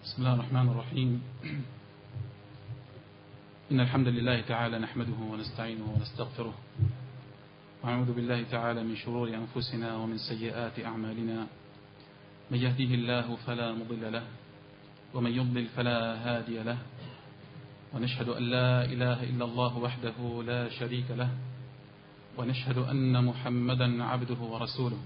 بسم الله الرحمن الرحيم. إن الحمد لله تعالى نحمده ونستعينه ونستغفره، ونعوذ بالله تعالى من شرور أنفسنا ومن سيئات أعمالنا. من يهده الله فلا مضل له، ومن يضلل فلا هادي له، ونشهد أن لا إله إلا الله وحده لا شريك له، ونشهد أن محمدا عبده ورسوله.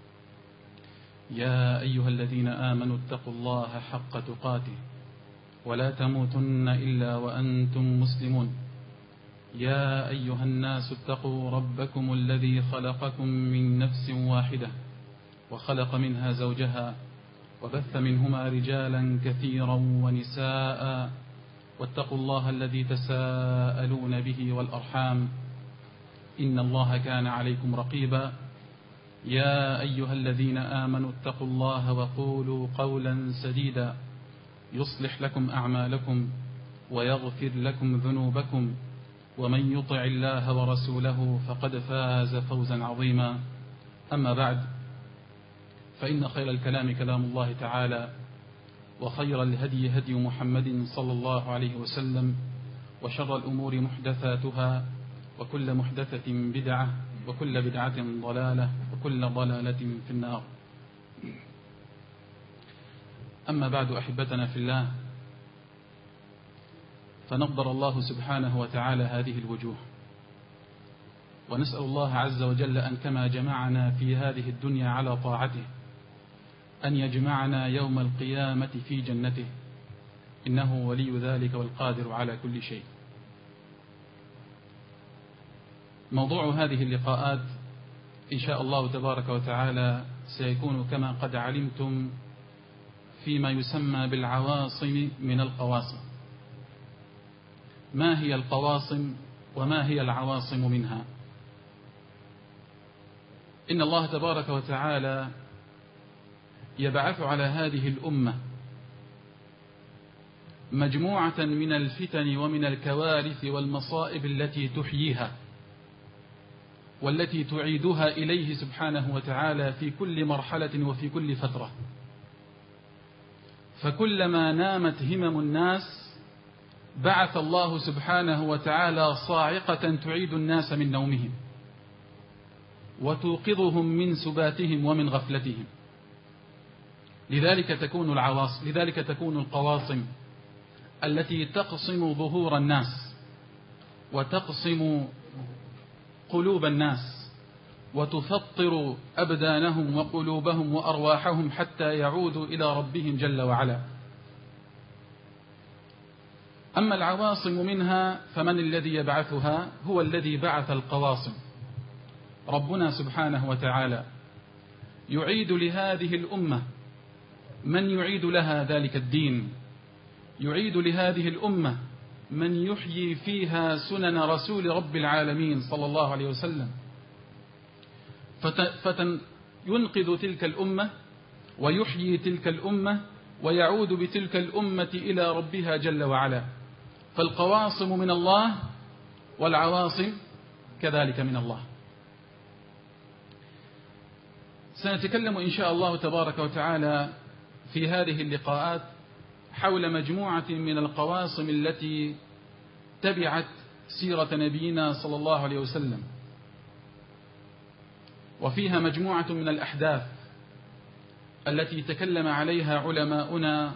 يا أيها الذين آمنوا اتقوا الله حق تقاته ولا تموتن إلا وأنتم مسلمون. يا أيها الناس اتقوا ربكم الذي خلقكم من نفس واحدة وخلق منها زوجها وبث منهما رجالا كثيرا ونساء، واتقوا الله الذي تساءلون به والأرحام، إن الله كان عليكم رقيبا. يا أيها الذين آمنوا اتقوا الله وقولوا قولا سديدا يصلح لكم أعمالكم ويغفر لكم ذنوبكم، ومن يطع الله ورسوله فقد فاز فوزا عظيما. أما بعد، فإن خير الكلام كلام الله تعالى، وخير الهدي هدي محمد صلى الله عليه وسلم، وشر الأمور محدثاتها، وكل محدثة بدعة، وكل بدعة ضلالة، وكل ضلالة في النار. أما بعد، أحبتنا في الله، فنقدر الله سبحانه وتعالى هذه الوجوه، ونسأل الله عز وجل أن كما جمعنا في هذه الدنيا على طاعته أن يجمعنا يوم القيامة في جنته، إنه ولي ذلك والقادر على كل شيء. موضوع هذه اللقاءات إن شاء الله تبارك وتعالى سيكون كما قد علمتم فيما يسمى بالعواصم من القواصم. ما هي القواصم وما هي العواصم منها؟ إن الله تبارك وتعالى يبعث على هذه الأمة مجموعة من الفتن ومن الكوارث والمصائب التي تحييها والتي تعيدها إليه سبحانه وتعالى في كل مرحلة وفي كل فترة. فكلما نامت همم الناس بعث الله سبحانه وتعالى صاعقة تعيد الناس من نومهم وتوقظهم من سباتهم ومن غفلتهم. لذلك تكون القواصم التي تقصم ظهور الناس وتقصم قلوب الناس وتفطر أبدانهم وقلوبهم وأرواحهم حتى يعودوا إلى ربهم جل وعلا. أما العواصم منها فمن الذي يبعثها؟ هو الذي بعث القواصم، ربنا سبحانه وتعالى يعيد لهذه الأمة من يعيد لها ذلك الدين، يعيد لهذه الأمة من يحيي فيها سنن رسول رب العالمين صلى الله عليه وسلم، ينقذ تلك الأمة ويحيي تلك الأمة ويعود بتلك الأمة إلى ربها جل وعلا. فالقواصم من الله والعواصم كذلك من الله. سنتكلم إن شاء الله تبارك وتعالى في هذه اللقاءات حول مجموعة من القواصم التي تبعت سيرة نبينا صلى الله عليه وسلم، وفيها مجموعة من الأحداث التي تكلم عليها علماؤنا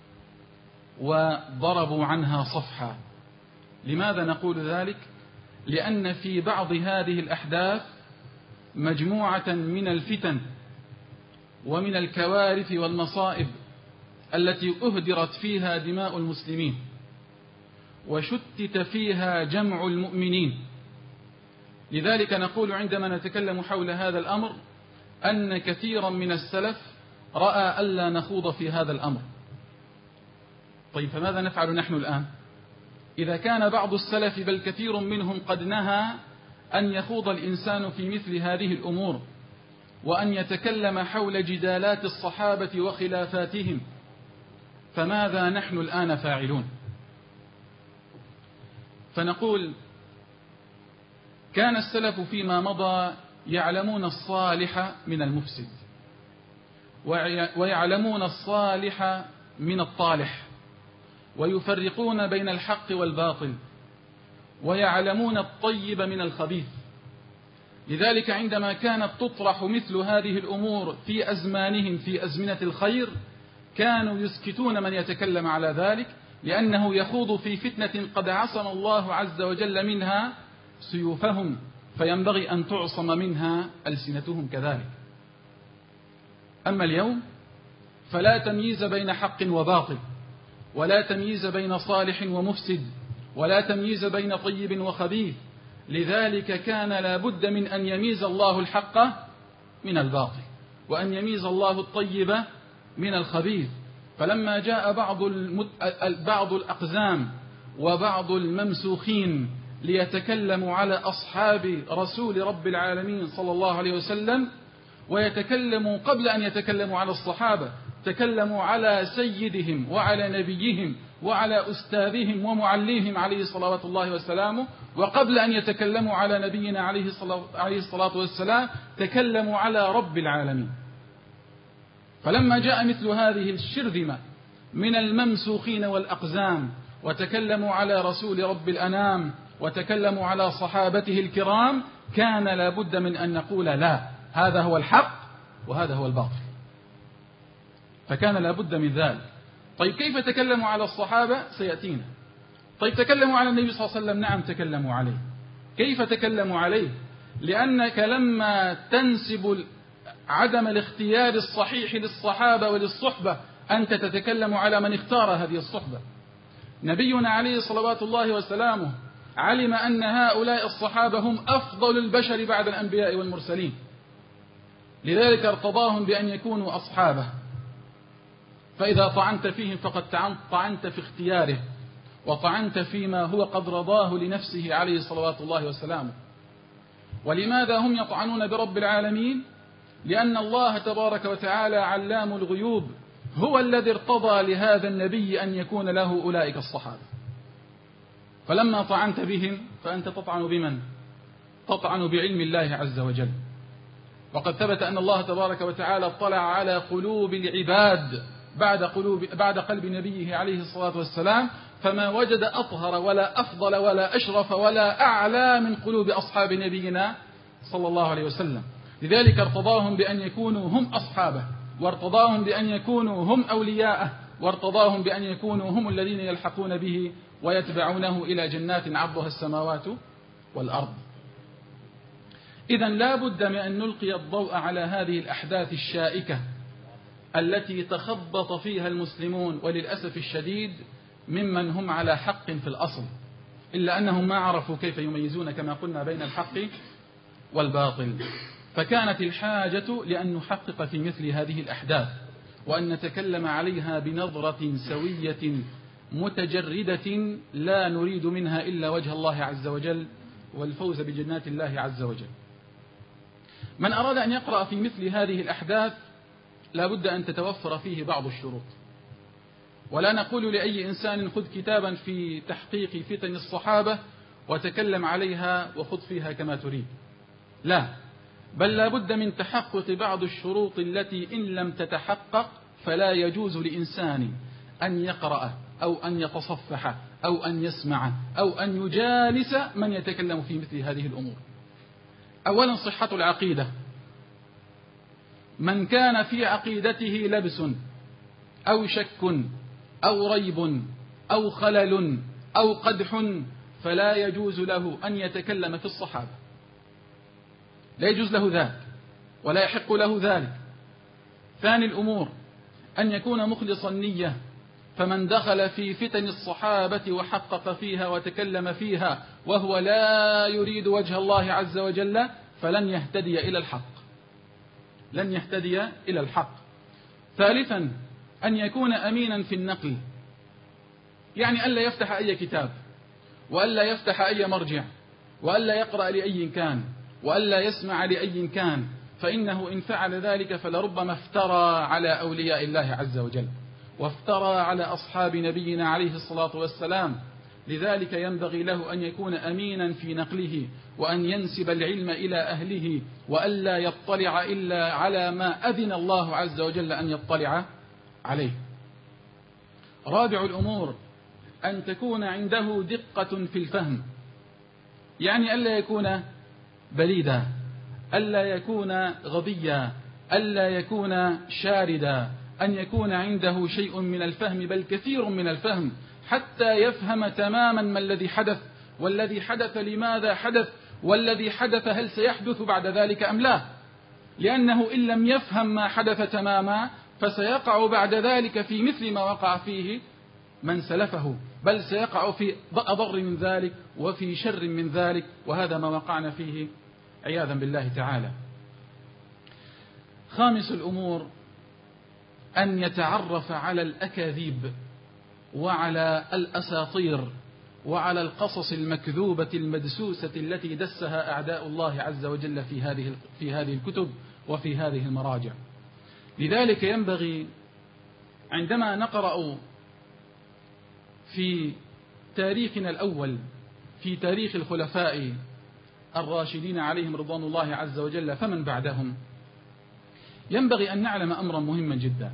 وضربوا عنها صفحة. لماذا نقول ذلك؟ لأن في بعض هذه الأحداث مجموعة من الفتن ومن الكوارث والمصائب التي أهدرت فيها دماء المسلمين وشتت فيها جمع المؤمنين. لذلك نقول عندما نتكلم حول هذا الأمر أن كثيرا من السلف رأى ألا نخوض في هذا الأمر. طيب، فماذا نفعل نحن الآن؟ إذا كان بعض السلف بل كثير منهم قد نهى أن يخوض الإنسان في مثل هذه الأمور وأن يتكلم حول جدالات الصحابة وخلافاتهم، فماذا نحن الآن فاعلون؟ فنقول كان السلف فيما مضى يعلمون الصالح من المفسد ويعلمون الصالح من الطالح، ويفرقون بين الحق والباطل، ويعلمون الطيب من الخبيث. لذلك عندما كانت تطرح مثل هذه الأمور في أزمانهم في أزمنة الخير كانوا يسكتون من يتكلم على ذلك، لأنه يخوض في فتنة قد عصم الله عز وجل منها سيوفهم، فينبغي أن تعصم منها ألسنتهم كذلك. أما اليوم فلا تمييز بين حق وباطل، ولا تمييز بين صالح ومفسد، ولا تمييز بين طيب وخبيث. لذلك كان لا بد من أن يميز الله الحق من الباطل، وأن يميز الله الطيب من الخبيث. فلما جاء بعض الأقزام وبعض الممسوخين ليتكلموا على أصحاب رسول رب العالمين صلى الله عليه وسلم، ويتكلموا قبل أن يتكلموا على الصحابة تكلموا على سيدهم وعلى نبيهم وعلى أستاذهم ومعليهم عليه صلوات الله وسلامه، وقبل أن يتكلموا على نبينا عليه الصلاة والسلام تكلموا على رب العالمين. فلما جاء مثل هذه الشرذمة من الممسوخين والأقزام وتكلموا على رسول رب الأنام وتكلموا على صحابته الكرام، كان لا بد من أن نقول لا، هذا هو الحق وهذا هو الباطل. فكان لا بد من ذلك. طيب كيف تكلموا على الصحابة؟ سيأتينا. طيب تكلموا على النبي صلى الله عليه وسلم؟ نعم تكلموا عليه. كيف تكلموا عليه؟ لأنك لما تنسب عدم الاختيار الصحيح للصحابة وللصحبة أنت تتكلم على من اختار هذه الصحبة. نبينا عليه صلوات الله وسلامه علم أن هؤلاء الصحابة هم أفضل البشر بعد الأنبياء والمرسلين، لذلك ارتضاهم بأن يكونوا أصحابه. فإذا طعنت فيهم فقد طعنت في اختياره، وطعنت فيما هو قد رضاه لنفسه عليه صلوات الله وسلامه. ولماذا هم يطعنون برب العالمين؟ لأن الله تبارك وتعالى علام الغيوب هو الذي ارتضى لهذا النبي أن يكون له أولئك الصحابة. فلما طعنت بهم فأنت تطعن بمن؟ تطعن بعلم الله عز وجل. وقد ثبت أن الله تبارك وتعالى اطلع على قلوب العباد بعد قلب نبيه عليه الصلاة والسلام، فما وجد أطهر ولا أفضل ولا أشرف ولا أعلى من قلوب أصحاب نبينا صلى الله عليه وسلم. لذلك ارتضاهم بأن يكونوا هم أصحابه، وارتضاهم بأن يكونوا هم أولياءه، وارتضاهم بأن يكونوا هم الذين يلحقون به ويتبعونه إلى جنات عرضها السماوات والأرض. إذن لا بد من أن نلقي الضوء على هذه الأحداث الشائكة التي تخبط فيها المسلمون وللأسف الشديد ممن هم على حق في الأصل، إلا أنهم ما عرفوا كيف يميزون كما قلنا بين الحق والباطل. فكانت الحاجة لأن نحقق في مثل هذه الأحداث وأن نتكلم عليها بنظرة سوية متجردة لا نريد منها إلا وجه الله عز وجل والفوز بجنات الله عز وجل. من أراد أن يقرأ في مثل هذه الأحداث لا بد أن تتوفر فيه بعض الشروط. ولا نقول لأي إنسان خذ كتابا في تحقيق فتن الصحابة وتكلم عليها وخذ فيها كما تريد، لا، بل لا بد من تحقق بعض الشروط التي إن لم تتحقق فلا يجوز لإنسان أن يقرأ أو أن يتصفح أو أن يسمع أو أن يجالس من يتكلم في مثل هذه الأمور. أولا صحة العقيدة. من كان في عقيدته لبس أو شك أو ريب أو خلل أو قدح فلا يجوز له أن يتكلم في الصحابة، لا يجوز له ذلك ولا يحق له ذلك. ثاني الأمور أن يكون مخلص النية، فمن دخل في فتن الصحابة وحقق فيها وتكلم فيها وهو لا يريد وجه الله عز وجل فلن يهتدي إلى الحق، لن يهتدي إلى الحق. ثالثا أن يكون أمينا في النقل، يعني ألا يفتح أي كتاب وألا يفتح أي مرجع وألا يقرأ لأي كان وألا يسمع لأي كان، فإنه إن فعل ذلك فلربما افترى على أولياء الله عز وجل وافترى على أصحاب نبينا عليه الصلاة والسلام. لذلك ينبغي له أن يكون أمينا في نقله وأن ينسب العلم إلى أهله وألا يطلع إلا على ما أذن الله عز وجل أن يطلع عليه. رابع الأمور أن تكون عنده دقة في الفهم، يعني ألا يكون بليدا، ألا يكون غبيا، ألا يكون شاردا، أن يكون عنده شيء من الفهم بل كثير من الفهم، حتى يفهم تماما ما الذي حدث، والذي حدث لماذا حدث، والذي حدث هل سيحدث بعد ذلك أم لا، لأنه إن لم يفهم ما حدث تماما فسيقع بعد ذلك في مثل ما وقع فيه من سلفه، بل سيقع في أضر من ذلك وفي شر من ذلك، وهذا ما وقعنا فيه عياذا بالله تعالى. خامس الأمور أن يتعرف على الأكاذيب وعلى الأساطير وعلى القصص المكذوبة المدسوسة التي دسها أعداء الله عز وجل في هذه الكتب وفي هذه المراجع. لذلك ينبغي عندما نقرأ في تاريخنا الأول، في تاريخ الخلفاء الراشدين عليهم رضوان الله عز وجل فمن بعدهم، ينبغي أن نعلم أمرا مهما جدا،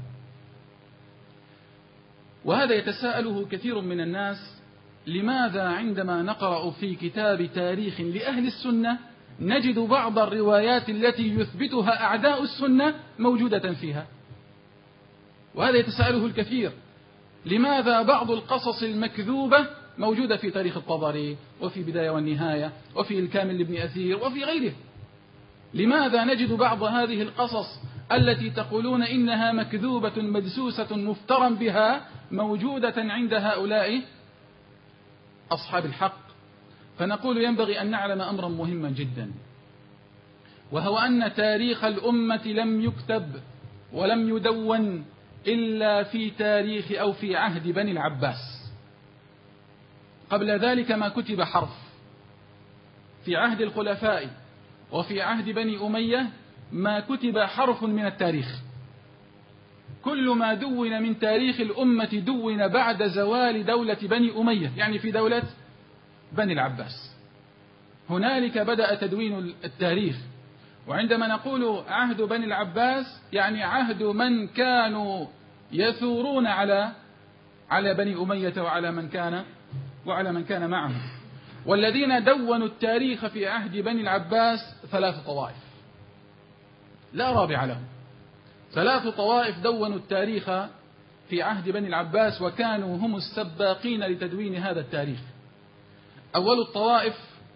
وهذا يتساءله كثير من الناس: لماذا عندما نقرأ في كتاب تاريخ لأهل السنة نجد بعض الروايات التي يثبتها أعداء السنة موجودة فيها؟ وهذا يتساءله الكثير: لماذا بعض القصص المكذوبة موجودة في تاريخ الطبري وفي بداية والنهاية وفي الكامل لابن أثير وفي غيره؟ لماذا نجد بعض هذه القصص التي تقولون إنها مكذوبة مدسوسة مفترى بها موجودة عند هؤلاء أصحاب الحق؟ فنقول ينبغي أن نعلم أمرا مهما جدا، وهو أن تاريخ الأمة لم يكتب ولم يدون إلا في تاريخ أو في عهد بني العباس. قبل ذلك ما كتب حرف. في عهد الخلفاء وفي عهد بني أمية ما كتب حرف من التاريخ. كل ما دون من تاريخ الأمة دون بعد زوال دولة بني أمية، يعني في دولة بني العباس. هنالك بدأ تدوين التاريخ. وعندما نقول عهد بني العباس يعني عهد من كانوا يثورون على بني أمية وعلى من كان معهم. والذين دونوا التاريخ في عهد بني العباس 3 طوائف لا رابع لهم. 3 طوائف دونوا التاريخ في عهد بني العباس وكانوا هم السباقين لتدوين هذا التاريخ. أول الطوائف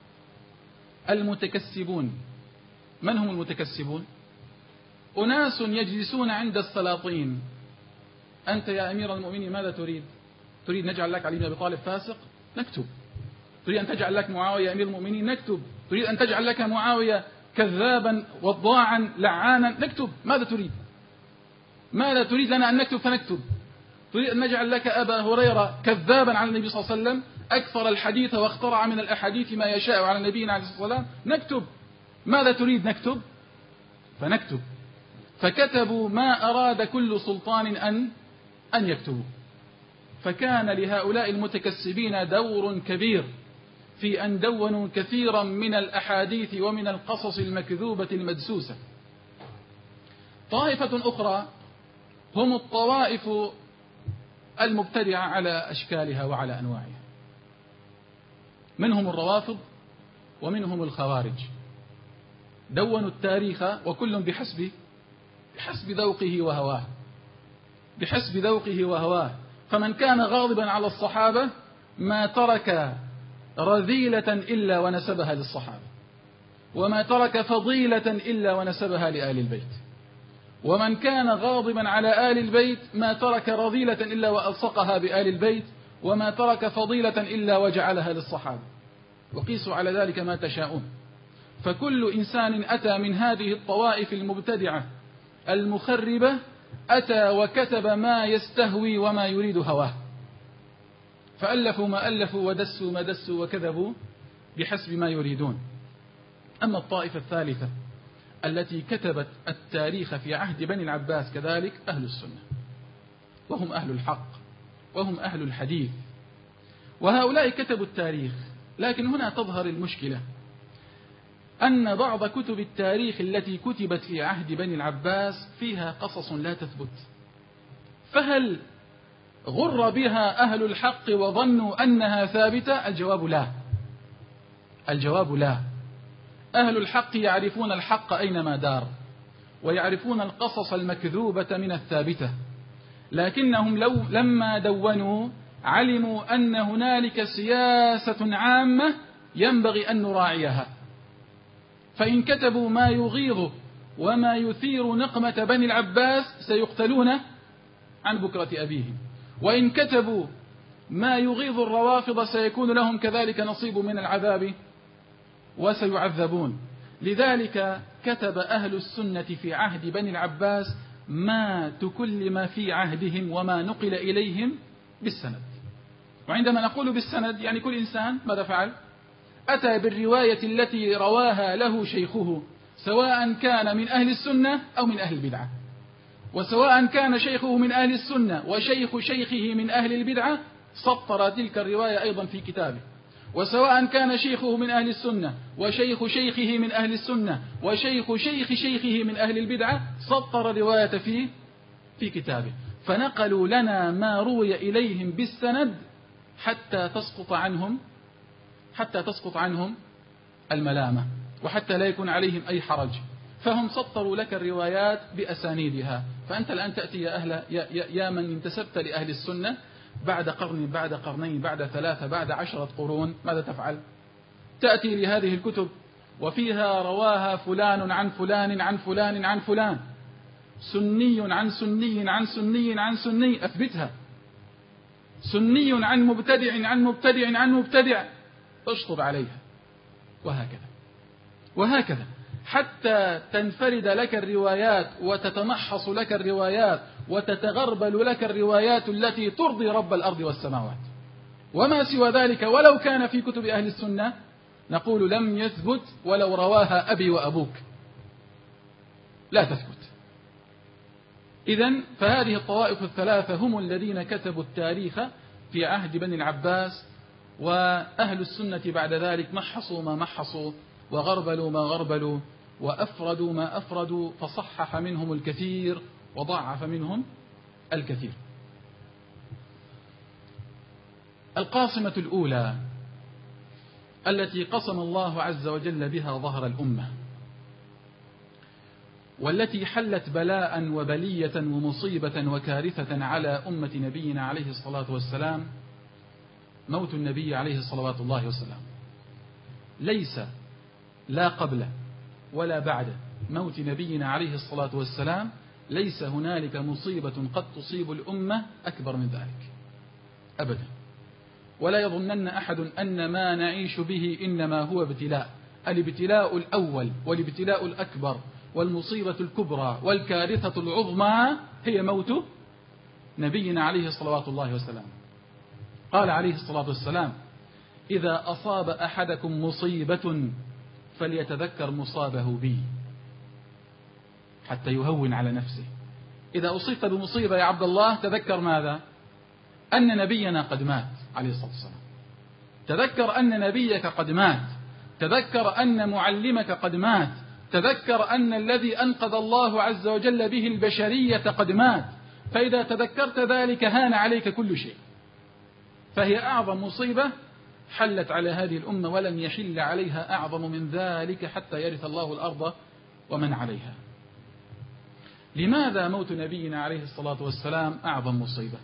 المتكسبون. من هم المتكسبون؟ أناس يجلسون عند السلاطين: أنت يا أمير المؤمنين ماذا تريد؟ تريد نجعل لك علي بن أبي طالب فاسق؟ نكتب. تريد أن تجعل لك معاوية يا أمير المؤمنين؟ نكتب. تريد أن تجعل لك معاوية كذابا وضاعا لعانا؟ نكتب. ماذا تريد؟ ماذا تريد لنا أن نكتب فنكتب؟ تريد أن نجعل لك أبا هريرة كذابا على النبي صلى الله عليه وسلم أكثر الحديث واخترع من الأحاديث ما يشاء على نبينا عليه الصلاة والسلام؟ نكتب. ماذا تريد؟ نكتب. فنكتب. فكتبوا ما أراد كل سلطان أن يكتبوا. فكان لهؤلاء المتكسبين دور كبير في أن دونوا كثيرا من الأحاديث ومن القصص المكذوبة المدسوسة. طائفة أخرى هم الطوائف المبتدعة على أشكالها وعلى أنواعها، منهم الروافض ومنهم الخوارج. دونوا التاريخ وكل بحسب ذوقه وهواه، بحسب ذوقه وهواه. فمن كان غاضبا على الصحابة ما ترك رذيلة إلا ونسبها للصحابة، وما ترك فضيلة إلا ونسبها لآل البيت. ومن كان غاضبا على آل البيت ما ترك رذيلة إلا وألصقها بآل البيت، وما ترك فضيلة إلا وجعلها للصحابة. وقيسوا على ذلك ما تشاءون. فكل إنسان أتى من هذه الطوائف المبتدعة المخربة أتى وكتب ما يستهوي وما يريد هواه، فألفوا ما ألفوا ودسوا ما دسوا وكذبوا بحسب ما يريدون. أما الطائفة الثالثة التي كتبت التاريخ في عهد بني العباس كذلك أهل السنة، وهم أهل الحق وهم أهل الحديث، وهؤلاء كتبوا التاريخ. لكن هنا تظهر المشكلة، أن بعض كتب التاريخ التي كتبت في عهد بني العباس فيها قصص لا تثبت. فهل غر بها أهل الحق وظنوا أنها ثابتة؟ الجواب لا. الجواب لا. أهل الحق يعرفون الحق أينما دار، ويعرفون القصص المكذوبة من الثابتة، لكنهم لما دونوا علموا أن هنالك سياسة عامة ينبغي أن نراعيها، فإن كتبوا ما يغيظ وما يثير نقمة بني العباس سيقتلون عن بكرة أبيهم، وإن كتبوا ما يغيظ الروافض سيكون لهم كذلك نصيب من العذاب وسيعذبون. لذلك كتب أهل السنة في عهد بني العباس ما تكلم في عهدهم وما نقل إليهم بالسند. وعندما نقول بالسند يعني كل إنسان ماذا فعل؟ أتى بالرواية التي رواها له شيخه، سواء كان من أهل السنة أو من أهل البدعة، وسواء كان شيخه من أهل السنة وشيخ شيخه من أهل البدعة سطر تلك الرواية أيضا في كتابه، وسواء كان شيخه من أهل السنة وشيخ شيخه من أهل السنة وشيخ شيخ شيخه من أهل البدعة سطر رواية في كتابه. فنقلوا لنا ما روي إليهم بالسند حتى تسقط عنهم الملامة، وحتى لا يكون عليهم أي حرج، فهم سطروا لك الروايات بأسانيدها. فأنت الآن تأتي يا من انتسبت لأهل السنة بعد قرن، بعد قرنين، بعد 3، بعد 10 قرون، ماذا تفعل؟ تأتي لهذه الكتب وفيها رواها فلان عن فلان عن فلان عن فلان، سني عن سني عن سني عن سني، أثبتها. سني عن مبتدع عن مبتدع عن مبتدع، اشطب عليها، وهكذا حتى تنفرد لك الروايات وتتمحص لك الروايات وتتغربل لك الروايات التي ترضي رب الأرض والسماوات. وما سوى ذلك ولو كان في كتب أهل السنة نقول لم يثبت ولو رواها أبي وأبوك، لا تثبت. إذن فهذه الطوائف الثلاثة هم الذين كتبوا التاريخ في عهد بني العباس، وأهل السنة بعد ذلك محصوا ما محصوا وغربلوا ما غربلوا وأفردوا ما أفردوا، فصحح منهم الكثير وضعف منهم الكثير. القاصمة الأولى التي قسم الله عز وجل بها ظهر الأمة، والتي حلت بلاء وبلية ومصيبة وكارثة على أمة نبينا عليه الصلاة والسلام، موت النبي عليه الصلاة والسلام. ليس لا قبل ولا بعد موت نبينا عليه الصلاة والسلام ليس هنالك مصيبة قد تصيب الأمة أكبر من ذلك أبدا. ولا يظنن أحد أن ما نعيش به إنما هو ابتلاء. الابتلاء الأول والابتلاء الأكبر والمصيبة الكبرى والكارثة العظمى هي موت نبينا عليه الصلاة والسلام. قال عليه الصلاة والسلام: إذا أصاب أحدكم مصيبة فليتذكر مصابه بي، حتى يهون على نفسه. إذا أصبت بمصيبة يا عبد الله تذكر ماذا؟ أن نبينا قد مات عليه الصلاة والسلام، تذكر أن نبيك قد مات، تذكر أن معلمك قد مات، تذكر أن الذي أنقذ الله عز وجل به البشرية قد مات. فإذا تذكرت ذلك هان عليك كل شيء. فهي أعظم مصيبة حلت على هذه الأمة، ولن يحل عليها أعظم من ذلك حتى يرث الله الأرض ومن عليها. لماذا موت نبينا عليه الصلاة والسلام أعظم مصيبة؟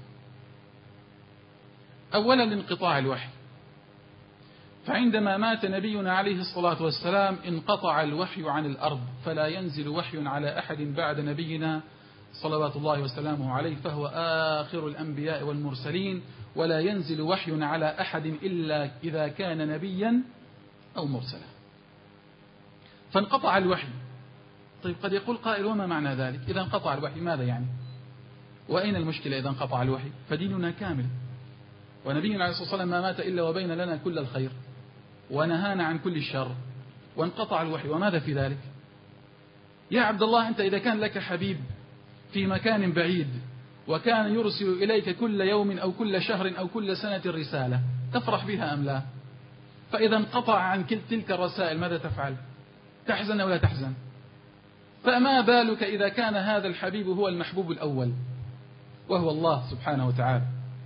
أولا لانقطاع الوحي، فعندما مات نبينا عليه الصلاة والسلام انقطع الوحي عن الأرض، فلا ينزل وحي على أحد بعد نبينا صلوات الله وسلامه عليه، فهو آخر الأنبياء والمرسلين، ولا ينزل وحي على أحد إلا إذا كان نبيا أو مرسلا. فانقطع الوحي. طيب قد يقول قائل: وما معنى ذلك؟ إذا انقطع الوحي ماذا يعني؟ وأين المشكلة إذا انقطع الوحي؟ فديننا كامل، ونبينا عليه الصلاة والسلام ما مات إلا وبين لنا كل الخير ونهانا عن كل الشر، وانقطع الوحي، وماذا في ذلك؟ يا عبد الله، أنت إذا كان لك حبيب في مكان بعيد وكان يرسل إليك كل يوم أو كل شهر أو كل سنة رسالة، تفرح بها أم لا؟ فإذا انقطع عن تلك الرسائل ماذا تفعل؟ تحزن أو لا تحزن؟ فما بالك إذا كان هذا الحبيب هو المحبوب الأول وهو الله سبحانه وتعالى.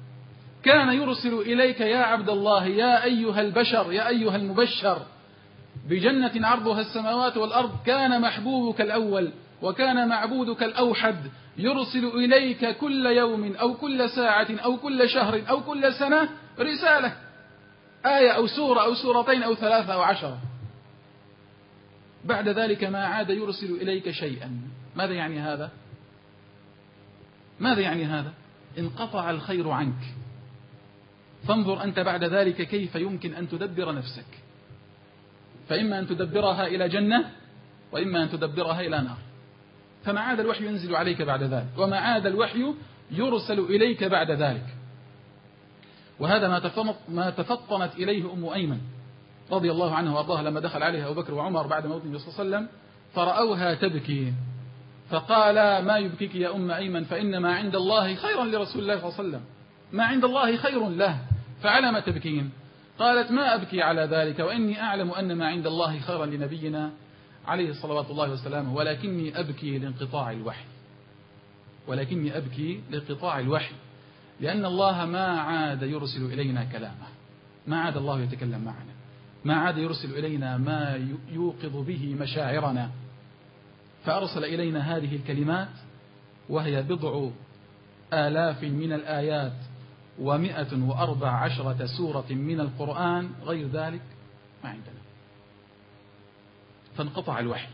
كان يرسل إليك يا عبد الله يا أيها البشر يا أيها المبشر بجنة عرضها السماوات والأرض، كان محبوبك الأول وكان معبودك الأوحد يرسل إليك كل يوم أو كل ساعة أو كل شهر أو كل سنة رسالة، آية أو سورة أو سورتين أو 3 أو 10. بعد ذلك ما عاد يرسل إليك شيئا. ماذا يعني هذا؟ ماذا يعني هذا؟ انقطع الخير عنك. فانظر أنت بعد ذلك كيف يمكن أن تدبر نفسك، فإما أن تدبرها إلى جنة وإما أن تدبرها إلى نار. فما عاد الوحي ينزل عليك بعد ذلك، وما عاد الوحي يرسل إليك بعد ذلك. وهذا ما تفطنت إليه أم أيمن رضي الله عنها وأرضاها لما دخل عليها أبو بكر وعمر بعد موت النبي صلى الله عليه وسلم فرأوها تبكي، فقال: ما يبكيك يا أم أيمن؟ فإن ما عند الله خيرا لرسول الله صلى الله عليه وسلم، ما عند الله خير له، فعلى ما تبكين؟ قالت: ما أبكي على ذلك، وإني أعلم أن ما عند الله خيرا لنبينا عليه صلوات الله وسلامه، ولكني أبكي لانقطاع الوحي، ولكني أبكي لانقطاع الوحي، لأن الله ما عاد يرسل إلينا كلامه، ما عاد الله يتكلم معنا، ما عاد يرسل إلينا ما يوقظ به مشاعرنا. فأرسل إلينا هذه الكلمات وهي 1000 من الآيات و114 سورة من القرآن، غير ذلك ما عندنا. فانقطع الوحي.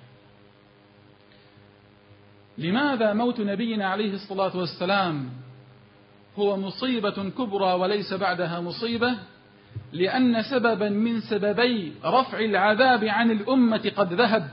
لماذا موت نبينا عليه الصلاة والسلام هو مصيبة كبرى وليس بعدها مصيبة؟ لأن سببا من سببي رفع العذاب عن الأمة قد ذهب.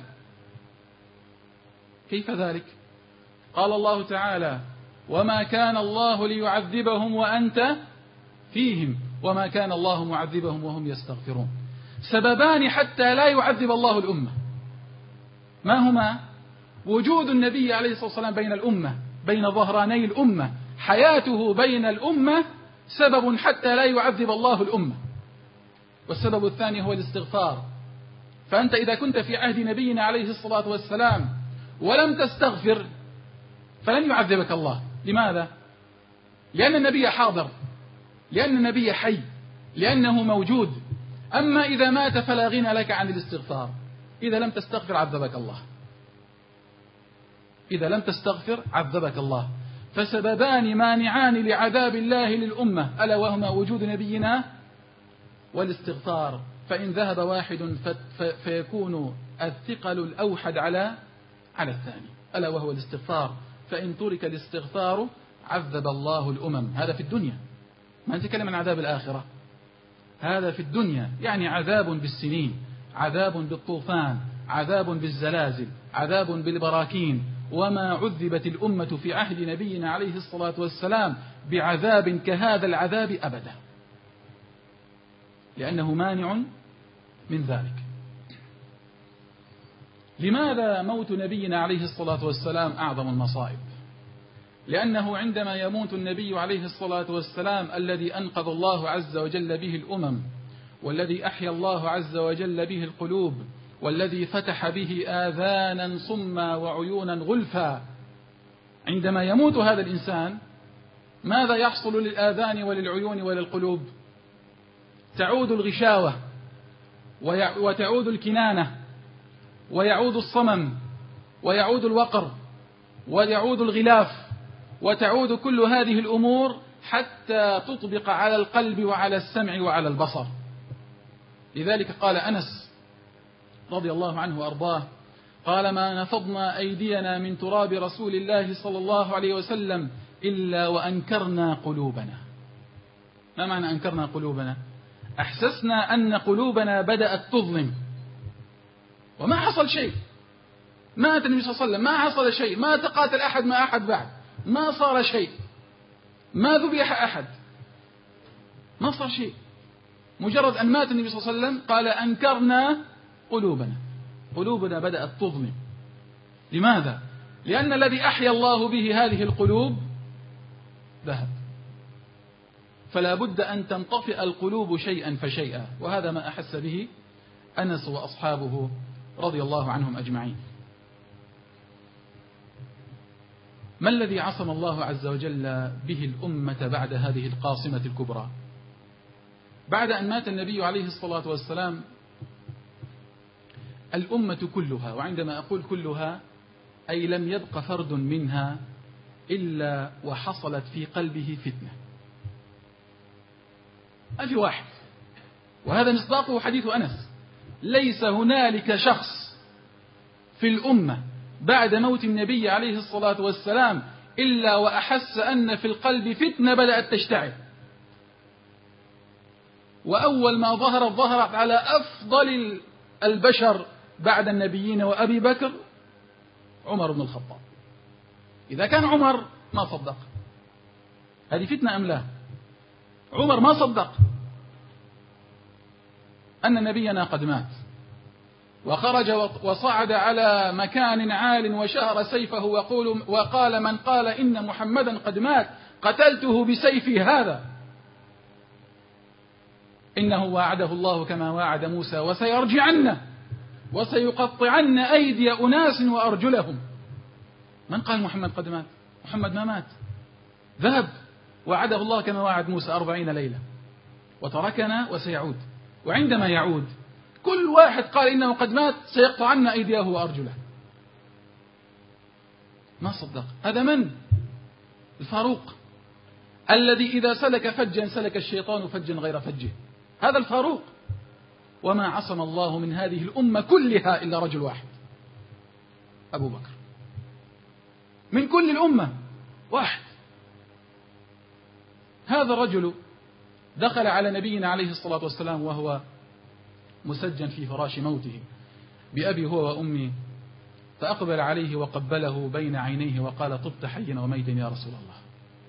كيف ذلك؟ قال الله تعالى: وما كان الله ليعذبهم وأنت فيهم وما كان الله معذبهم وهم يستغفرون. سببان حتى لا يعذب الله الأمة. ما هما؟ وجود النبي عليه الصلاة والسلام بين الأمة، بين ظهراني الأمة، حياته بين الأمة سبب حتى لا يعذب الله الأمة. والسبب الثاني هو الاستغفار. فأنت إذا كنت في عهد نبينا عليه الصلاة والسلام ولم تستغفر فلن يعذبك الله. لماذا؟ لأن النبي حاضر، لأن النبي حي، لأنه موجود. أما إذا مات فلا غنى لك عن الاستغفار. إذا لم تستغفر عذبك الله، إذا لم تستغفر عذبك الله. فسببان مانعان لعذاب الله للأمة ألا وهما وجود نبينا والاستغفار. فإن ذهب واحد فيكون الثقل الأوحد على الثاني ألا وهو الاستغفار. فإن ترك الاستغفار عذب الله الأمم. هذا في الدنيا، ما نتكلم عن عذاب الآخرة. هذا في الدنيا، يعني عذاب بالسنين، عذاب بالطوفان، عذاب بالزلازل، عذاب بالبراكين. وما عذبت الأمة في عهد نبينا عليه الصلاة والسلام بعذاب كهذا العذاب أبدا، لأنه مانع من ذلك. لماذا موت نبينا عليه الصلاة والسلام أعظم المصائب؟ لأنه عندما يموت النبي عليه الصلاة والسلام الذي أنقذ الله عز وجل به الأمم، والذي أحيا الله عز وجل به القلوب، والذي فتح به آذانا صما وعيونا غلفا، عندما يموت هذا الإنسان ماذا يحصل للآذان وللعيون وللقلوب؟ تعود الغشاوة وتعود الكنانة ويعود الصمم ويعود الوقر ويعود الغلاف وتعود كل هذه الأمور حتى تطبق على القلب وعلى السمع وعلى البصر. لذلك قال أنس رضي الله عنه وأرضاه قال: ما نفضنا أيدينا من تراب رسول الله صلى الله عليه وسلم إلا وأنكرنا قلوبنا. ما معنى أنكرنا قلوبنا؟ أحسسنا أن قلوبنا بدأت تظلم وما حصل شيء. مات النبي صلى الله عليه وسلم، ما حصل شيء، ما تقاتل أحد مع أحد بعد، ما صار شيء، ما ذبح أحد، ما صار شيء. مجرد أن مات النبي صلى الله عليه وسلم قال: أنكرنا قلوبنا، قلوبنا بدأت تظلم. لماذا؟ لأن الذي أحيا الله به هذه القلوب ذهب. فلا بد أن تنطفئ القلوب شيئا فشيئا، وهذا ما أحس به أنس وأصحابه رضي الله عنهم أجمعين. ما الذي عصم الله عز وجل به الأمة بعد هذه القاصمة الكبرى؟ بعد أن مات النبي عليه الصلاة والسلام الأمة كلها، وعندما أقول كلها أي لم يبق فرد منها إلا وحصلت في قلبه فتنة. ما في واحد، وهذا مصداقه حديث أنس: ليس هنالك شخص في الأمة بعد موت النبي عليه الصلاة والسلام إلا وأحس أن في القلب فتنة بدأت تشتعل. وأول ما ظهرت على أفضل البشر بعد النبيين وأبي بكر عمر بن الخطاب. إذا كان عمر ما صدق، هذه فتنة أم لا؟ عمر ما صدق أن نبينا قد مات، وخرج وصعد على مكان عال وشهر سيفه وقال: من قال إن محمدا قد مات قتلته بسيفي هذا، إنه وعده الله كما وعد موسى وسيرجعن وسيقطعن أيدي أناس وأرجلهم. من قال محمد قد مات؟ محمد ما مات، ذهب وعده الله كما وعد موسى 40 ليلة وتركنا وسيعود. وعندما يعود كل واحد قال إنه قد مات سيقطعن أيديه وأرجله. ما صدق. هذا من؟ الفاروق الذي إذا سلك فجا سلك الشيطان فجا غير فجه. هذا الفاروق. وما عصم الله من هذه الأمة كلها إلا رجل واحد، أبو بكر. من كل الأمة واحد. هذا الرجل دخل على نبينا عليه الصلاة والسلام وهو مسجن في فراش موته بأبي هو وأمي، فأقبل عليه وقبله بين عينيه وقال: طبت حيا وميتا يا رسول الله.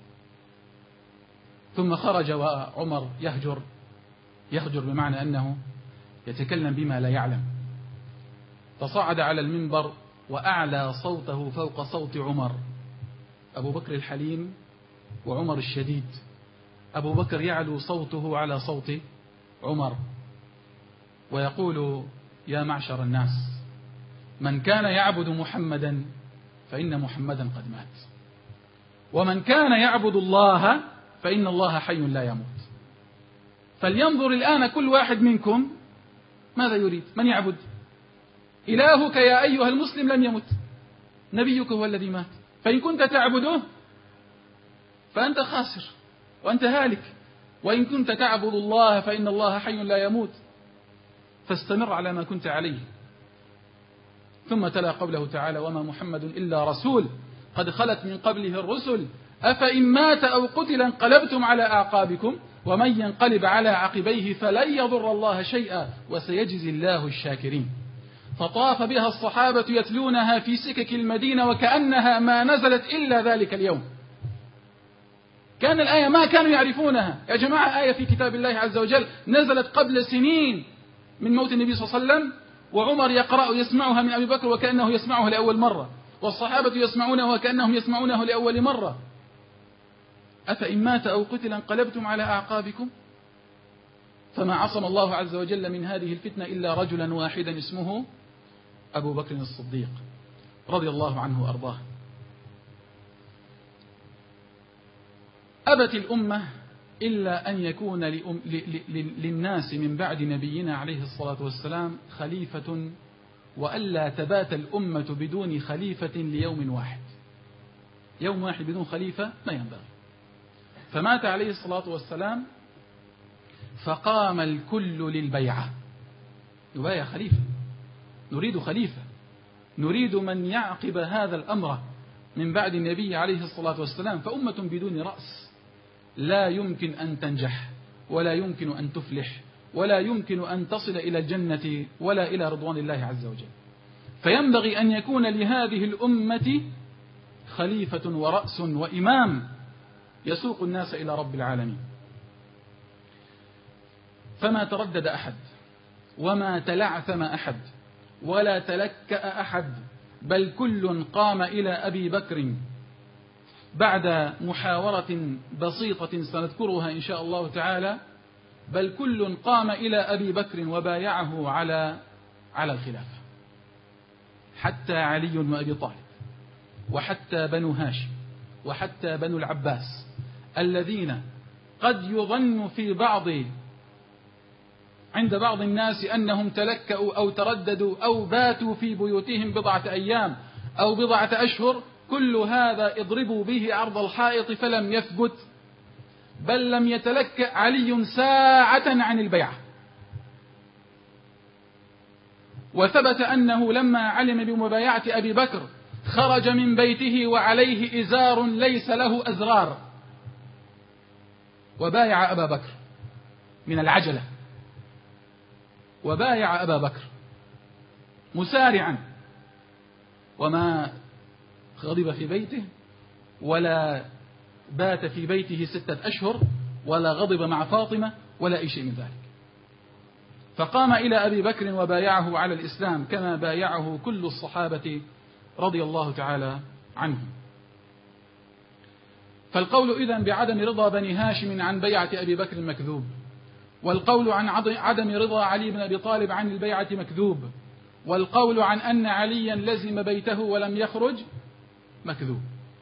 ثم خرج وعمر يهجر بمعنى أنه يتكلم بما لا يعلم، فصعد على المنبر وأعلى صوته فوق صوت عمر. أبو بكر الحليم وعمر الشديد. أبو بكر يعلو صوته على صوت عمر ويقول: يا معشر الناس، من كان يعبد محمدا فإن محمدا قد مات، ومن كان يعبد الله فإن الله حي لا يموت. فلينظر الآن كل واحد منكم ماذا يريد، من يعبد. إلهك يا أيها المسلم لم يمت، نبيك هو الذي مات، فإن كنت تعبده فأنت خاسر وأنت هالك، وإن كنت تعبد الله فإن الله حي لا يموت، فاستمر على ما كنت عليه. ثم تلا قوله تعالى: وما محمد إلا رسول قد خلت من قبله الرسل أفإن مات أو قتل انقلبتم على أعقابكم ومن ينقلب على عقبيه فلن يضر الله شيئا وسيجزي الله الشاكرين. فطاف بها الصحابة يتلونها في سكك المدينة وكأنها ما نزلت إلا ذلك اليوم. كان الآية ما كانوا يعرفونها يا جماعة، آية في كتاب الله عز وجل نزلت قبل سنين من موت النبي صلى الله عليه وسلم، وعمر يقرأ يسمعها من أبي بكر وكأنه يسمعها لأول مرة، والصحابة يسمعونها وكأنهم يسمعونه لأول مرة. أفإن مات أو قتل انقلبتم على أعقابكم. فما عصم الله عز وجل من هذه الفتنة إلا رجلا واحدا اسمه أبو بكر الصديق رضي الله عنه وأرضاه. أبت الأمة إلا أن يكون للناس من بعد نبينا عليه الصلاة والسلام خليفة، وألا تبات الأمة بدون خليفة ليوم واحد. يوم واحد بدون خليفة ما ينبغي. فمات عليه الصلاة والسلام فقام الكل للبيعة. يبايع خليفة، نريد خليفة، نريد من يعقب هذا الأمر من بعد النبي عليه الصلاة والسلام. فأمة بدون رأس لا يمكن أن تنجح، ولا يمكن أن تفلح، ولا يمكن أن تصل إلى الجنة ولا إلى رضوان الله عز وجل. فينبغي أن يكون لهذه الأمة خليفة ورأس وإمام يسوق الناس إلى رب العالمين. فما تردد أحد، وما تلعثم أحد، ولا تلكأ أحد، بل كل قام إلى أبي بكر بعد محاورة بسيطة سنذكرها إن شاء الله تعالى. بل كل قام إلى أبي بكر وبايعه على الخلافة، حتى علي وأبي طالب، وحتى بنو هاشم، وحتى بنو العباس الذين قد يظن عند بعض الناس أنهم تلكأوا أو ترددوا أو باتوا في بيوتهم بضعة أيام أو بضعة أشهر، كل هذا اضربوا به عرض الحائط فلم يثبت، بل لم يتلكأ علي ساعة عن البيعة. وثبت أنه لما علم بمبايعة أبي بكر خرج من بيته وعليه إزار ليس له أزرار، وبايع أبا بكر من العجلة، وبايع أبا بكر مسارعا، وما غضب في بيته ولا بات في بيته 6 أشهر ولا غضب مع فاطمة ولا أي شيء من ذلك، فقام إلى أبي بكر وبايعه على الإسلام كما بايعه كل الصحابة رضي الله تعالى عنهم. فالقول إذن بعدم رضا بني هاشم عن بيعة أبي بكر مكذوب، والقول عن عدم رضا علي بن أبي طالب عن البيعة مكذوب، والقول عن أن عليا لزم بيته ولم يخرج مكذوب.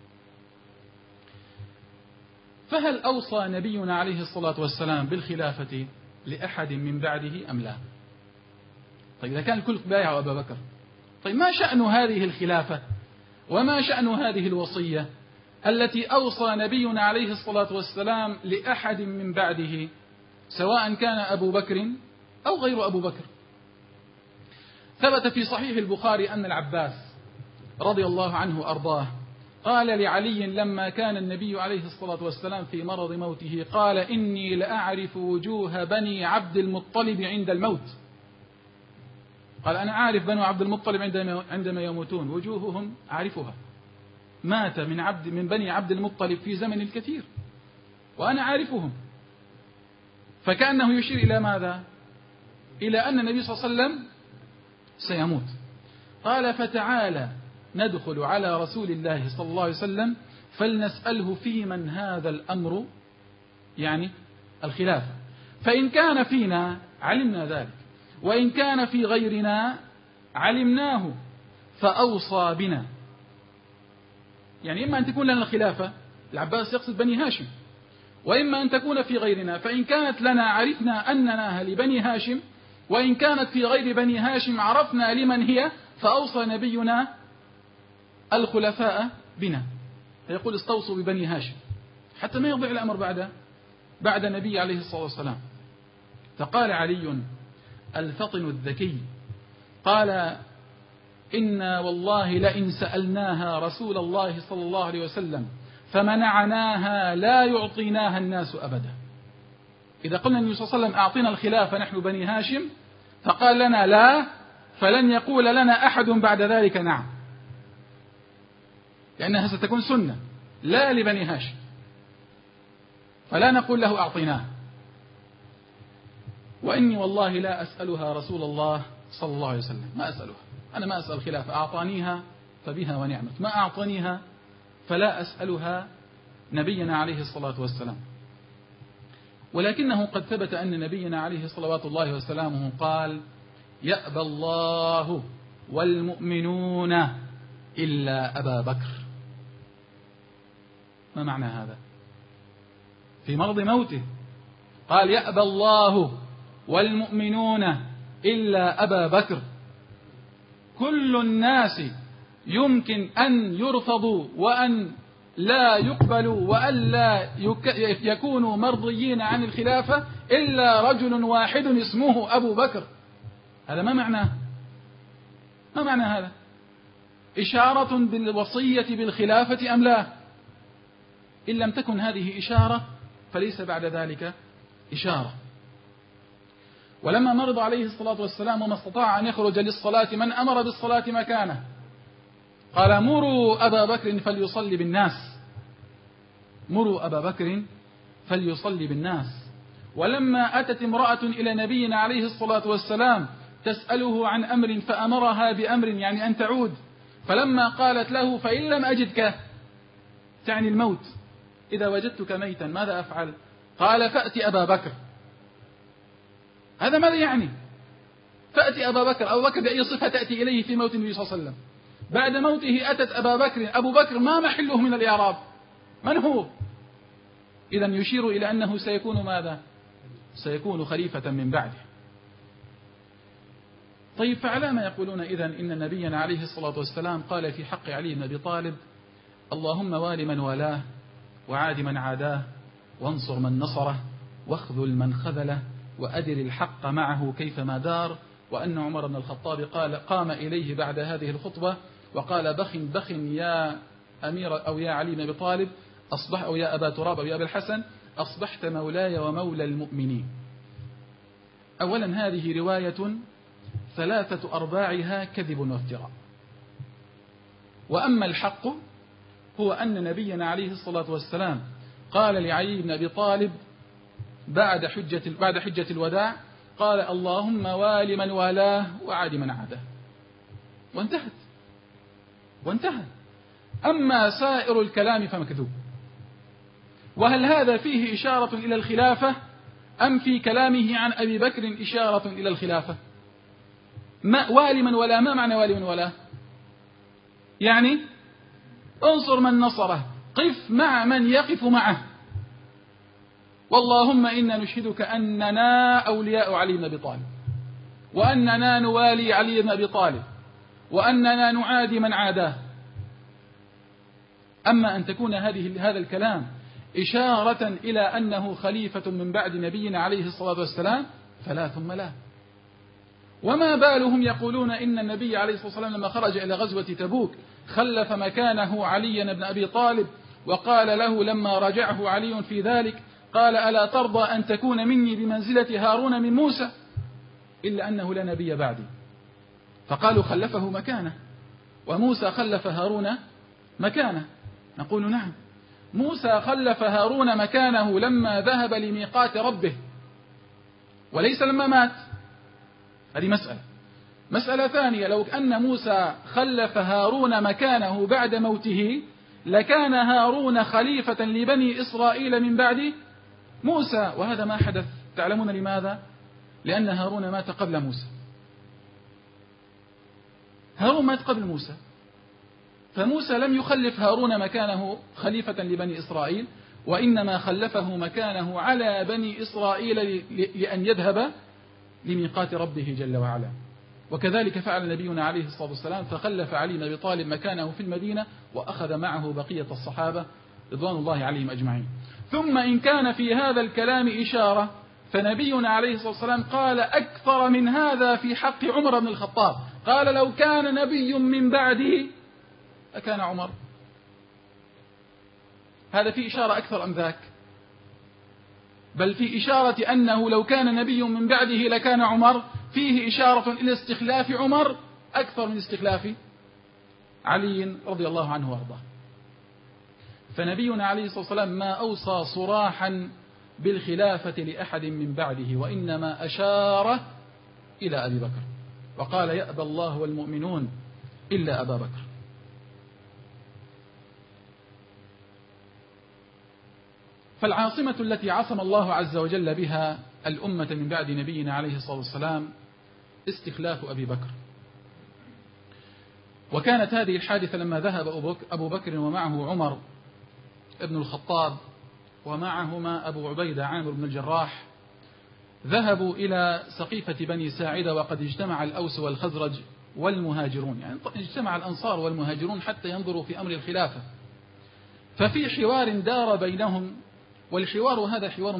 فهل أوصى نبينا عليه الصلاة والسلام بالخلافة لأحد من بعده أم لا؟ طيب إذا كان الكل بايع أبا بكر، طيب ما شأن هذه الخلافة وما شأن هذه الوصية التي أوصى نبينا عليه الصلاة والسلام لأحد من بعده سواء كان أبو بكر أو غير أبو بكر؟ ثبت في صحيح البخاري أن العباس رضي الله عنه وأرضاه قال لعلي لما كان النبي عليه الصلاة والسلام في مرض موته، قال: إني لأعرف وجوه بني عبد المطلب عند الموت. قال: أنا أعرف بنو عبد المطلب عندما يموتون، وجوههم أعرفها، مات من بني عبد المطلب في زمن الكثير وأنا أعرفهم. فكأنه يشير إلى ماذا؟ إلى أن النبي صلى الله عليه وسلم سيموت. قال: فتعالى ندخل على رسول الله صلى الله عليه وسلم فلنسأله في من هذا الأمر، يعني الخلافة، فإن كان فينا علمنا ذلك، وإن كان في غيرنا علمناه فأوصى بنا. يعني إما أن تكون لنا الخلافة، العباس يقصد بني هاشم، وإما أن تكون في غيرنا، فإن كانت لنا عرفنا أننا لبني هاشم، وإن كانت في غير بني هاشم عرفنا لمن هي، فأوصى نبينا الخلفاء بنا، فيقول: استوصوا ببني هاشم، حتى ما يضيع الأمر بعد النبي عليه الصلاة والسلام. فقال علي الفطن الذكي، قال: إنا والله لئن سألناها رسول الله صلى الله عليه وسلم فمنعناها لا يعطيناها الناس أبدا. إذا قلنا النبي صلى الله عليه وسلم أعطينا الخلافة نحن بني هاشم فقال لنا لا، فلن يقول لنا أحد بعد ذلك نعم، لأنها ستكون سنة لا لبني هاشم، فلا نقول له أعطيناه. وإني والله لا أسألها رسول الله صلى الله عليه وسلم، ما أسألها، أنا ما أسأل خلافة، أعطانيها فبها ونعمت، ما أعطانيها فلا أسألها نبينا عليه الصلاة والسلام. ولكنه قد ثبت أن نبينا عليه صلوات الله وسلامه قال: يأبى الله والمؤمنون إلا أبا بكر. ما معنى هذا؟ في مرض موته قال: يأبى الله والمؤمنون إلا أبا بكر. كل الناس يمكن أن يرفضوا وأن لا يقبلوا وأن لا يكونوا مرضيين عن الخلافة إلا رجل واحد اسمه أبو بكر. هذا ما معناه؟ ما معنى هذا؟ إشارة بالوصية بالخلافة أم لا؟ إن لم تكن هذه إشارة فليس بعد ذلك إشارة. ولما مرض عليه الصلاة والسلام وما استطاع أن يخرج للصلاة من أمر بالصلاة مكانه قال: مروا أبا بكر فليصلي بالناس، مروا أبا بكر فليصلي بالناس. ولما أتت امرأة إلى نبينا عليه الصلاة والسلام تسأله عن أمر فأمرها بأمر، يعني أن تعود، فلما قالت له: فإن لم أجدك، تعني الموت، إذا وجدتك ميتا ماذا أفعل؟ قال: فأتي أبا بكر. هذا ماذا يعني؟ فأتي أبا بكر. أبو بكر بأي صفة تأتي إليه في موت النبي صلى الله عليه وسلم؟ بعد موته أتت أبا بكر. أبو بكر ما محله من الإعراب؟ من هو؟ إذن يشير إلى أنه سيكون ماذا؟ سيكون خليفة من بعده. طيب فعلى ما يقولون إذن إن نبينا عليه الصلاة والسلام قال في حق علي بن أبي طالب: اللهم وال من والاه وعاد من عاداه وانصر من نصره واخذل من خذله وأدر الحق معه كيفما دار، وأن عمر بن الخطاب قام إليه بعد هذه الخطبة وقال: بخ بخ يا أمير أو يا علي بن أبي طالب، أصبح أو يا أبا تراب أو يا أبا الحسن، أصبحت مولاي ومولى المؤمنين. أولا هذه رواية 3/4 كذب وافتراء. وأما الحق هو أن نبينا عليه الصلاة والسلام قال لعلي بن أبي طالب بعد حجة الوداع، قال: اللهم وال من والاه وعاد من عاده، وانتهى. أما سائر الكلام فمكذوب. وهل هذا فيه إشارة إلى الخلافة أم في كلامه عن أبي بكر إشارة إلى الخلافة؟ وال من ولا، ما معنى وال من ولا؟ يعني انصر من نصره، قف مع من يقف معه. واللهم إنا نشهدك أننا أولياء علي بن أبي طالب، وأننا نوالي علي بن أبي طالب، وأننا نعادي من عاداه. أما أن تكون هذا الكلام إشارة إلى أنه خليفة من بعد نبينا عليه الصلاة والسلام فلا ثم لا. وما بالهم يقولون إن النبي عليه الصلاة والسلام لما خرج إلى غزوة تبوك خلف مكانه علي بن أبي طالب، وقال له لما رجعه علي في ذلك قال: ألا ترضى أن تكون مني بمنزلة هارون من موسى، إلا أنه لا نبي بعدي. فقالوا خلفه مكانه، وموسى خلف هارون مكانه. نقول نعم، موسى خلف هارون مكانه لما ذهب لميقات ربه، وليس لما مات. هذه مسألة ثانية. لو أن موسى خلف هارون مكانه بعد موته لكان هارون خليفة لبني إسرائيل من بعد موسى، وهذا ما حدث. تعلمون لماذا؟ لأن هارون مات قبل موسى. هارون مات قبل موسى، فموسى لم يخلف هارون مكانه خليفة لبني إسرائيل، وإنما خلفه مكانه على بني إسرائيل لأن يذهب لميقات ربه جل وعلا. وكذلك فعل نبينا عليه الصلاة والسلام، فخلف علي بن أبي طالب مكانه في المدينة، وأخذ معه بقية الصحابة رضوان الله عليهم أجمعين. ثم إن كان في هذا الكلام إشارة، فنبينا عليه الصلاة والسلام قال أكثر من هذا في حق عمر بن الخطاب، قال: لو كان نبي من بعده أكان عمر. هذا في إشارة أكثر أم ذاك؟ بل في إشارة أنه لو كان نبي من بعده لكان عمر، فيه إشارة إلى استخلاف عمر أكثر من استخلاف علي رضي الله عنه وارضاه. فنبينا عليه الصلاة والسلام ما أوصى صراحا بالخلافة لأحد من بعده، وإنما أشار إلى أبي بكر وقال: يأبى الله والمؤمنون إلا أبا بكر. فالعاصمة التي عصم الله عز وجل بها الأمة من بعد نبينا عليه الصلاة والسلام استخلاف أبي بكر. وكانت هذه الحادثة لما ذهب أبو بكر ومعه عمر ابن الخطاب ومعهما أبو عبيدة عامر بن الجراح، ذهبوا إلى سقيفة بني ساعدة، وقد اجتمع الأوس والخزرج والمهاجرون، يعني اجتمع الأنصار والمهاجرون حتى ينظروا في أمر الخلافة. ففي حوار دار بينهم، والحوار هذا حوار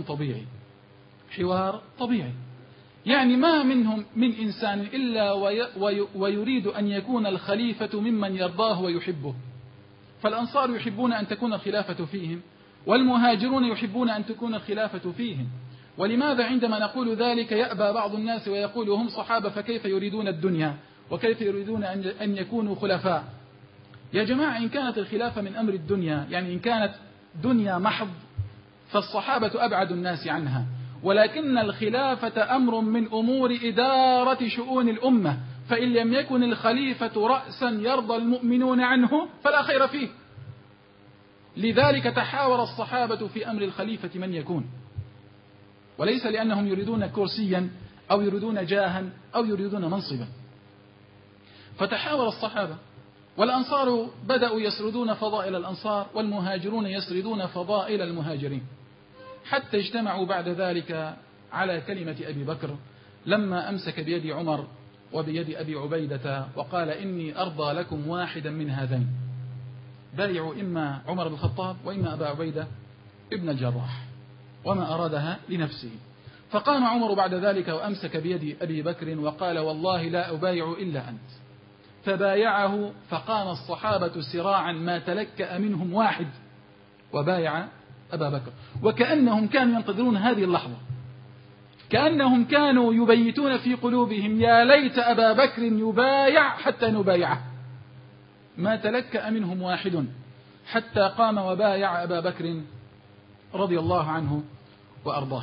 طبيعي، يعني ما منهم من إنسان إلا ويريد أن يكون الخليفة ممن يرضاه ويحبه. فالأنصار يحبون أن تكون الخلافة فيهم، والمهاجرون يحبون أن تكون الخلافة فيهم. ولماذا عندما نقول ذلك يأبى بعض الناس ويقول هم صحابة فكيف يريدون الدنيا وكيف يريدون أن يكونوا خلفاء؟ يا جماعة، إن كانت الخلافة من أمر الدنيا، يعني إن كانت دنيا محض، فالصحابة أبعد الناس عنها، ولكن الخلافة أمر من أمور إدارة شؤون الأمة، فإن لم يكن الخليفة رأسا يرضى المؤمنون عنه فلا خير فيه. لذلك تحاور الصحابة في أمر الخليفة من يكون، وليس لأنهم يريدون كرسيا أو يريدون جاها أو يريدون منصبا. فتحاور الصحابة والأنصار بدأوا يسردون فضائل الأنصار، والمهاجرون يسردون فضائل المهاجرين، حتى اجتمعوا بعد ذلك على كلمة أبي بكر لما أمسك بيد عمر وبيد أبي عبيدة وقال: إني أرضى لكم واحدا من هذين، بايعوا إما عمر بن الخطاب وإما أبا عبيدة ابن الجراح، وما أرادها لنفسه. فقام عمر بعد ذلك وأمسك بيد أبي بكر وقال: والله لا أبايع إلا أنت. فبايعه، فقام الصحابة سراعا ما تلكأ منهم واحد وبايع أبا بكر، وكأنهم كانوا ينتظرون هذه اللحظة، كأنهم كانوا يبيتون في قلوبهم: يا ليت أبا بكر يبايع حتى نبايعه. ما تلكأ منهم واحد حتى قام وبايع أبا بكر رضي الله عنه وأرضاه.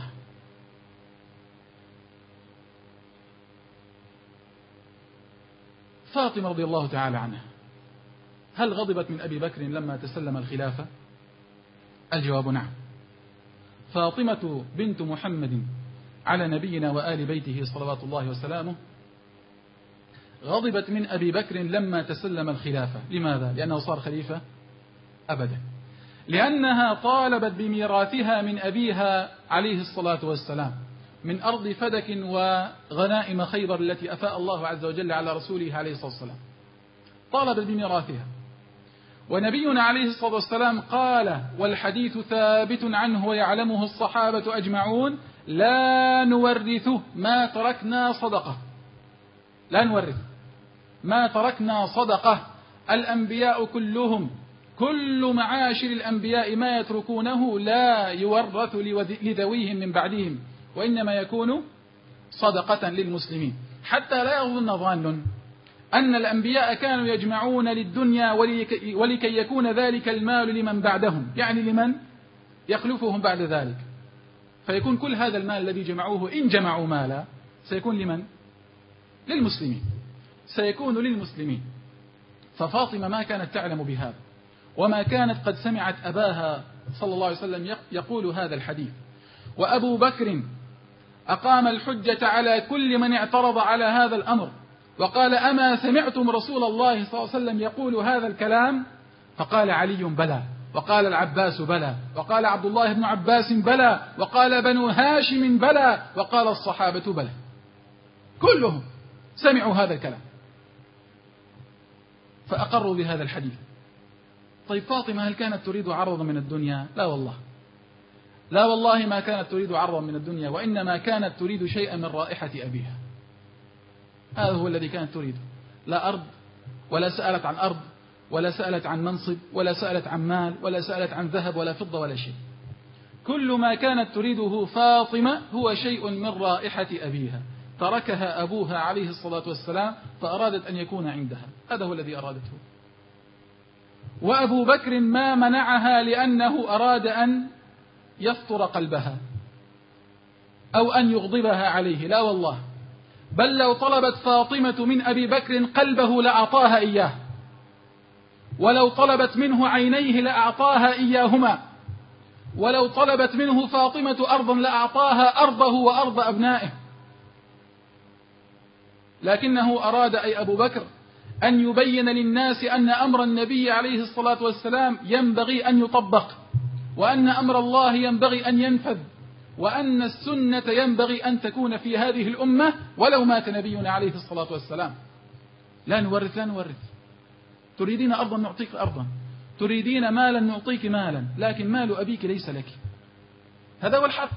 فاطمة رضي الله تعالى عنها، هل غضبت من أبي بكر لما تسلم الخلافة؟ الجواب نعم. فاطمة بنت محمد على نبينا وآل بيته صلوات الله وسلامه غضبت من أبي بكر لما تسلم الخلافة. لماذا؟ لأنه صار خليفة أبدا، لأنها طالبت بميراثها من أبيها عليه الصلاة والسلام من أرض فدك وغنائم خيبر التي أفاء الله عز وجل على رسوله عليه الصلاة والسلام، طالبت بميراثها. ونبينا عليه الصلاة والسلام قال، والحديث ثابت عنه ويعلمه الصحابة أجمعون: لا نورثه ما تركنا صدقة. لا نورث ما تركنا صدقة. الأنبياء كلهم، كل معاشر الأنبياء ما يتركونه لا يورث لذويهم من بعدهم، وإنما يكون صدقة للمسلمين. حتى لا يظن ظان أن الأنبياء كانوا يجمعون للدنيا ولكي يكون ذلك المال لمن بعدهم، يعني لمن يخلفهم بعد ذلك، فيكون كل هذا المال الذي جمعوه إن جمعوا مالا سيكون لمن؟ للمسلمين، سيكون للمسلمين. ففاطمة ما كانت تعلم بهذا، وما كانت قد سمعت أباها صلى الله عليه وسلم يقول هذا الحديث. وأبو بكر أقام الحجة على كل من اعترض على هذا الأمر، وقال: أما سمعتم رسول الله صلى الله عليه وسلم يقول هذا الكلام؟ فقال علي: بلى، وقال العباس: بلى، وقال عبد الله بن عباس: بلى، وقال بنو هاشم: بلى، وقال الصحابة: بلى. كلهم سمعوا هذا الكلام فأقروا بهذا الحديث. طيب فاطمة هل كانت تريد عرضا من الدنيا؟ لا والله، لا والله ما كانت تريد عرضا من الدنيا، وإنما كانت تريد شيئا من رائحة أبيها. هذا هو الذي كانت تريده، لا أرض، ولا سألت عن أرض، ولا سألت عن منصب، ولا سألت عن مال، ولا سألت عن ذهب ولا فضة ولا شيء. كل ما كانت تريده فاطمة هو شيء من رائحة أبيها، تركها أبوها عليه الصلاة والسلام فأرادت أن يكون عندها، هذا هو الذي أرادته. وأبو بكر ما منعها لأنه أراد أن يفطر قلبها أو أن يغضبها عليه، لا والله، بل لو طلبت فاطمة من أبي بكر قلبه لأعطاها إياه، ولو طلبت منه عينيه لأعطاها إياهما، ولو طلبت منه فاطمة أرضا لأعطاها أرضه وأرض أبنائه. لكنه أراد، أي أبو بكر، أن يبين للناس أن أمر النبي عليه الصلاة والسلام ينبغي أن يطبق، وأن أمر الله ينبغي أن ينفذ، وأن السنة ينبغي أن تكون في هذه الأمة ولو مات نبينا عليه الصلاة والسلام. لا نورث، لا نورث. تريدين أرضا نعطيك أرضا، تريدين مالا نعطيك مالا، لكن مال أبيك ليس لك. هذا هو الحق.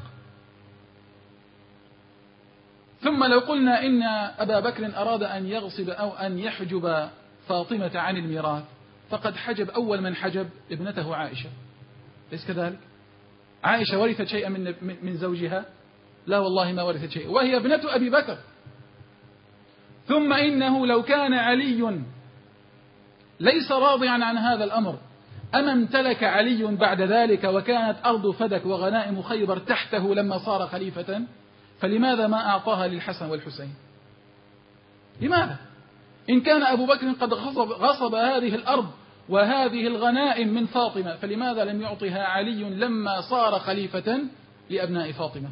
ثم لو قلنا إن أبا بكر أراد أن يغصب أو أن يحجب فاطمة عن الميراث، فقد حجب أول من حجب ابنته عائشة، ليس كذلك؟ عائشة ورثت شيئا من زوجها؟ لا والله ما ورثت شيئا، وهي ابنة أبي بكر. ثم إنه لو كان علي ليس راضيا عن هذا الأمر، أما امتلك علي بعد ذلك وكانت أرض فدك وغنائم خيبر تحته لما صار خليفة، فلماذا ما أعطاها للحسن والحسين؟ لماذا؟ إن كان أبو بكر قد غصب هذه الأرض وهذه الغنائم من فاطمة، فلماذا لم يعطها علي لما صار خليفة لأبناء فاطمة؟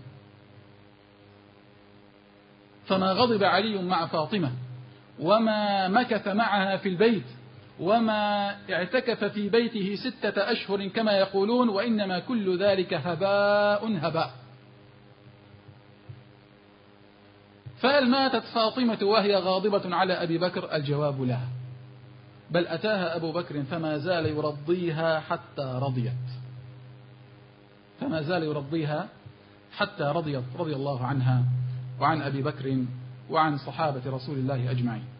فما غضب علي مع فاطمة وما مكث معها في البيت وما اعتكف في بيته 6 أشهر كما يقولون، وإنما كل ذلك هباء. فهل ماتت فاطمة وهي غاضبة على أبي بكر؟ الجواب لا، بل أتاها أبو بكر فما زال يرضيها حتى رضيت رضي الله عنها وعن أبي بكر وعن صحابة رسول الله أجمعين.